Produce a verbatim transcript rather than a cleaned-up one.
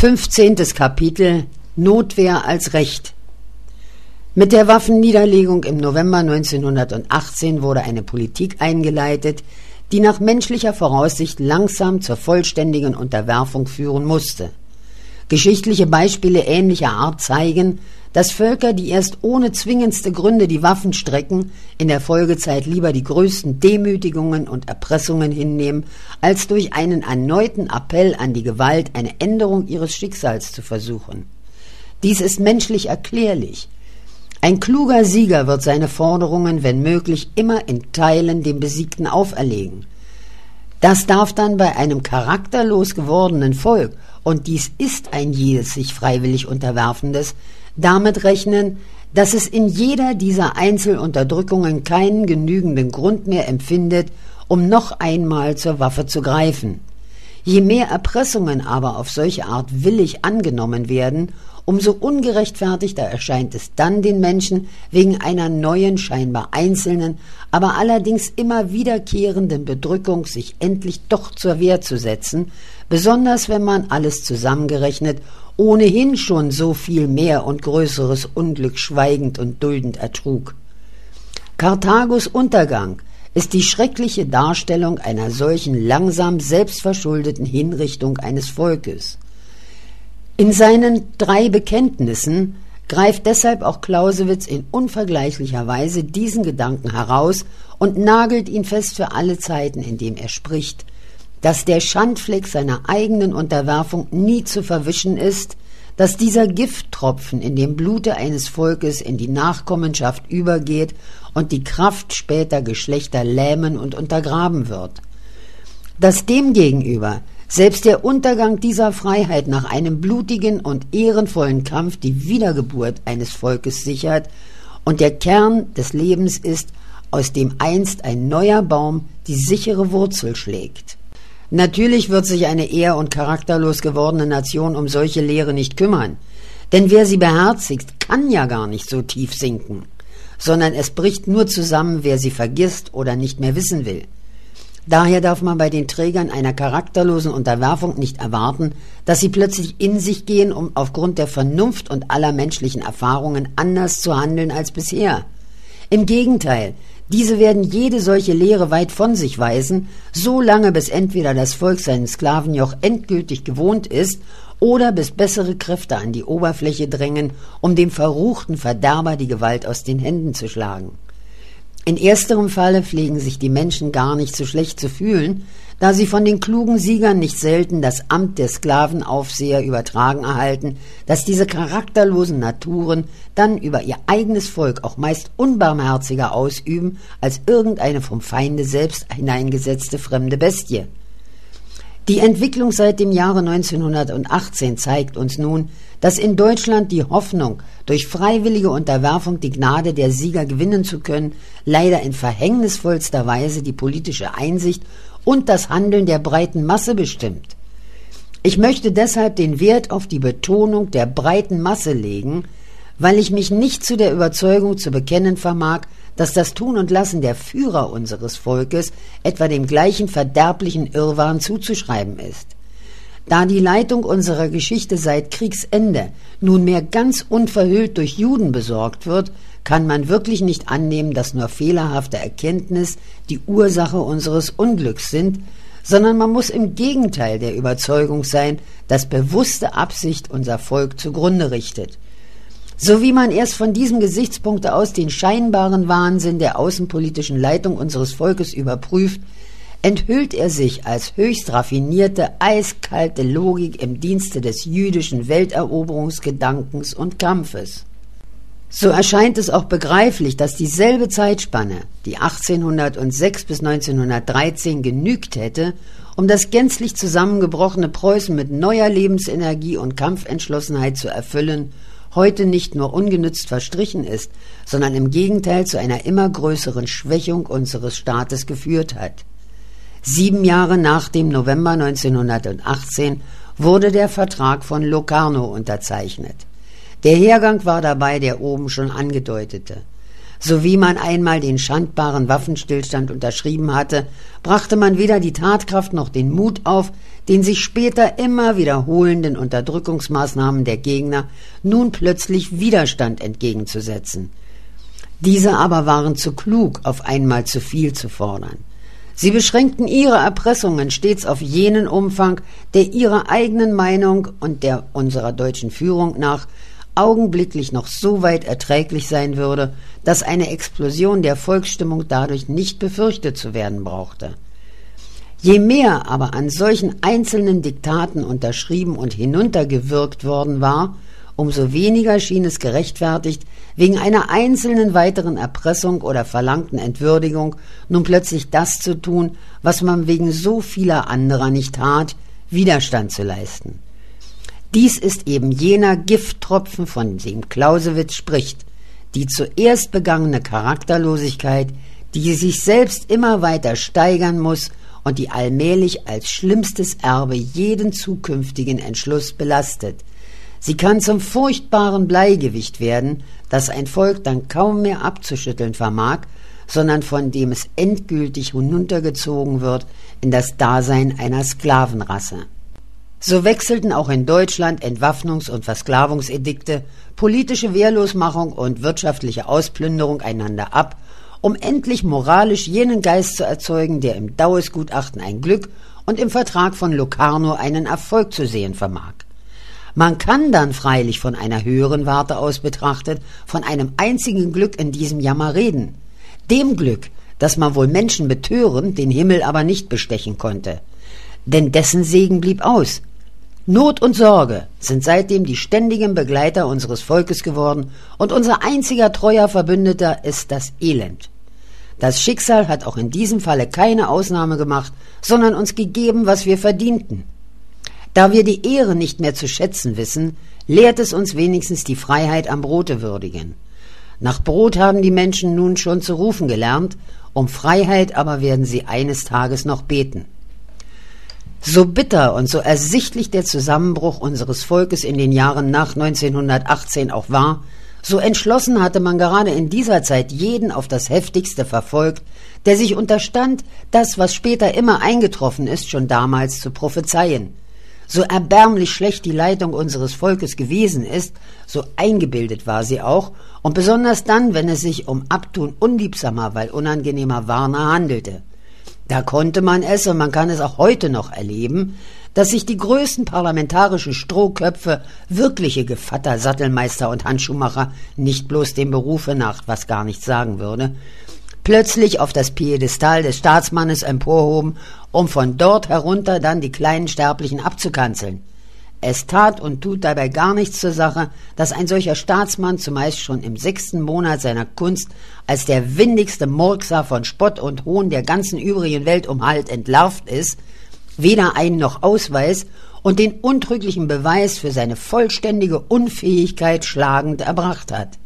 Fünfzehntes Kapitel: Notwehr als Recht. Mit der Waffenniederlegung im November neunzehnhundertachtzehn wurde eine Politik eingeleitet, die nach menschlicher Voraussicht langsam zur vollständigen Unterwerfung führen musste. Geschichtliche Beispiele ähnlicher Art zeigen, dass Völker, die erst ohne zwingendste Gründe die Waffen strecken, in der Folgezeit lieber die größten Demütigungen und Erpressungen hinnehmen, als durch einen erneuten Appell an die Gewalt eine Änderung ihres Schicksals zu versuchen. Dies ist menschlich erklärlich. Ein kluger Sieger wird seine Forderungen, wenn möglich, immer in Teilen dem Besiegten auferlegen. Das darf dann bei einem charakterlos gewordenen Volk, und dies ist ein jedes sich freiwillig unterwerfendes, damit rechnen, dass es in jeder dieser Einzelunterdrückungen keinen genügenden Grund mehr empfindet, um noch einmal zur Waffe zu greifen. Je mehr Erpressungen aber auf solche Art willig angenommen werden, umso ungerechtfertigter erscheint es dann den Menschen, wegen einer neuen, scheinbar einzelnen, aber allerdings immer wiederkehrenden Bedrückung sich endlich doch zur Wehr zu setzen, besonders wenn man alles zusammengerechnet ohnehin schon so viel mehr und größeres Unglück schweigend und duldend ertrug. Karthagos Untergang ist die schreckliche Darstellung einer solchen langsam selbstverschuldeten Hinrichtung eines Volkes. In seinen drei Bekenntnissen greift deshalb auch Clausewitz in unvergleichlicher Weise diesen Gedanken heraus und nagelt ihn fest für alle Zeiten, indem er spricht, dass der Schandfleck seiner eigenen Unterwerfung nie zu verwischen ist, dass dieser Gifttropfen in dem Blute eines Volkes in die Nachkommenschaft übergeht und die Kraft später Geschlechter lähmen und untergraben wird. Dass demgegenüber selbst der Untergang dieser Freiheit nach einem blutigen und ehrenvollen Kampf die Wiedergeburt eines Volkes sichert und der Kern des Lebens ist, aus dem einst ein neuer Baum die sichere Wurzel schlägt. Natürlich wird sich eine ehr- und charakterlos gewordene Nation um solche Lehre nicht kümmern, denn wer sie beherzigt, kann ja gar nicht so tief sinken, sondern es bricht nur zusammen, wer sie vergisst oder nicht mehr wissen will. Daher darf man bei den Trägern einer charakterlosen Unterwerfung nicht erwarten, dass sie plötzlich in sich gehen, um aufgrund der Vernunft und aller menschlichen Erfahrungen anders zu handeln als bisher. Im Gegenteil, diese werden jede solche Lehre weit von sich weisen, so lange bis entweder das Volk seinen Sklavenjoch endgültig gewohnt ist oder bis bessere Kräfte an die Oberfläche drängen, um dem verruchten Verderber die Gewalt aus den Händen zu schlagen. In ersterem Falle pflegen sich die Menschen gar nicht so schlecht zu fühlen, da sie von den klugen Siegern nicht selten das Amt der Sklavenaufseher übertragen erhalten, dass diese charakterlosen Naturen dann über ihr eigenes Volk auch meist unbarmherziger ausüben als irgendeine vom Feinde selbst hineingesetzte fremde Bestie. Die Entwicklung seit dem Jahre neunzehnhundertachtzehn zeigt uns nun, dass in Deutschland die Hoffnung, durch freiwillige Unterwerfung die Gnade der Sieger gewinnen zu können, leider in verhängnisvollster Weise die politische Einsicht und das Handeln der breiten Masse bestimmt. Ich möchte deshalb den Wert auf die Betonung der breiten Masse legen, weil ich mich nicht zu der Überzeugung zu bekennen vermag, dass das Tun und Lassen der Führer unseres Volkes etwa dem gleichen verderblichen Irrwahn zuzuschreiben ist. Da die Leitung unserer Geschichte seit Kriegsende nunmehr ganz unverhüllt durch Juden besorgt wird, kann man wirklich nicht annehmen, dass nur fehlerhafte Erkenntnis die Ursache unseres Unglücks sind, sondern man muss im Gegenteil der Überzeugung sein, dass bewusste Absicht unser Volk zugrunde richtet. So wie man erst von diesem Gesichtspunkte aus den scheinbaren Wahnsinn der außenpolitischen Leitung unseres Volkes überprüft, enthüllt er sich als höchst raffinierte, eiskalte Logik im Dienste des jüdischen Welteroberungsgedankens und Kampfes. So erscheint es auch begreiflich, dass dieselbe Zeitspanne, die achtzehnhundertsechs bis neunzehnhundertdreizehn genügt hätte, um das gänzlich zusammengebrochene Preußen mit neuer Lebensenergie und Kampfentschlossenheit zu erfüllen, heute nicht nur ungenützt verstrichen ist, sondern im Gegenteil zu einer immer größeren Schwächung unseres Staates geführt hat. Sieben Jahre nach dem November neunzehnhundertachtzehn wurde der Vertrag von Locarno unterzeichnet. Der Hergang war dabei der oben schon angedeutete. So wie man einmal den schandbaren Waffenstillstand unterschrieben hatte, brachte man weder die Tatkraft noch den Mut auf, den sich später immer wiederholenden Unterdrückungsmaßnahmen der Gegner nun plötzlich Widerstand entgegenzusetzen. Diese aber waren zu klug, auf einmal zu viel zu fordern. Sie beschränkten ihre Erpressungen stets auf jenen Umfang, der ihrer eigenen Meinung und der unserer deutschen Führung nach augenblicklich noch so weit erträglich sein würde, dass eine Explosion der Volksstimmung dadurch nicht befürchtet zu werden brauchte. Je mehr aber an solchen einzelnen Diktaten unterschrieben und hinuntergewirkt worden war, umso weniger schien es gerechtfertigt, wegen einer einzelnen weiteren Erpressung oder verlangten Entwürdigung nun plötzlich das zu tun, was man wegen so vieler anderer nicht tat, Widerstand zu leisten. Dies ist eben jener Gifttropfen, von dem Clausewitz spricht, die zuerst begangene Charakterlosigkeit, die sich selbst immer weiter steigern muss und die allmählich als schlimmstes Erbe jeden zukünftigen Entschluss belastet. Sie kann zum furchtbaren Bleigewicht werden, das ein Volk dann kaum mehr abzuschütteln vermag, sondern von dem es endgültig hinuntergezogen wird in das Dasein einer Sklavenrasse. So wechselten auch in Deutschland Entwaffnungs- und Versklavungsedikte, politische Wehrlosmachung und wirtschaftliche Ausplünderung einander ab, um endlich moralisch jenen Geist zu erzeugen, der im Dawes-Gutachten ein Glück und im Vertrag von Locarno einen Erfolg zu sehen vermag. Man kann dann freilich von einer höheren Warte aus betrachtet von einem einzigen Glück in diesem Jammer reden, dem Glück, dass man wohl Menschen betören, den Himmel aber nicht bestechen konnte. Denn dessen Segen blieb aus. Not und Sorge sind seitdem die ständigen Begleiter unseres Volkes geworden, und unser einziger treuer Verbündeter ist das Elend. Das Schicksal hat auch in diesem Falle keine Ausnahme gemacht, sondern uns gegeben, was wir verdienten. Da wir die Ehre nicht mehr zu schätzen wissen, lehrt es uns wenigstens die Freiheit am Brote würdigen. Nach Brot haben die Menschen nun schon zu rufen gelernt, um Freiheit aber werden sie eines Tages noch beten. So bitter und so ersichtlich der Zusammenbruch unseres Volkes in den Jahren nach neunzehnhundertachtzehn auch war, so entschlossen hatte man gerade in dieser Zeit jeden auf das Heftigste verfolgt, der sich unterstand, das, was später immer eingetroffen ist, schon damals zu prophezeien. So erbärmlich schlecht die Leitung unseres Volkes gewesen ist, so eingebildet war sie auch, und besonders dann, wenn es sich um Abtun unliebsamer, weil unangenehmer Warner handelte. Da konnte man es, und man kann es auch heute noch erleben, dass sich die größten parlamentarischen Strohköpfe, wirkliche Gevatter, Sattelmeister und Handschuhmacher, nicht bloß dem Berufe nach, was gar nichts sagen würde, plötzlich auf das Piedestal des Staatsmannes emporhoben, um von dort herunter dann die kleinen Sterblichen abzukanzeln. Es tat und tut dabei gar nichts zur Sache, dass ein solcher Staatsmann zumeist schon im sechsten Monat seiner Kunst als der windigste Murkser von Spott und Hohn der ganzen übrigen Welt um Halt entlarvt ist, weder Ein- noch Ausweis und den untrüglichen Beweis für seine vollständige Unfähigkeit schlagend erbracht hat.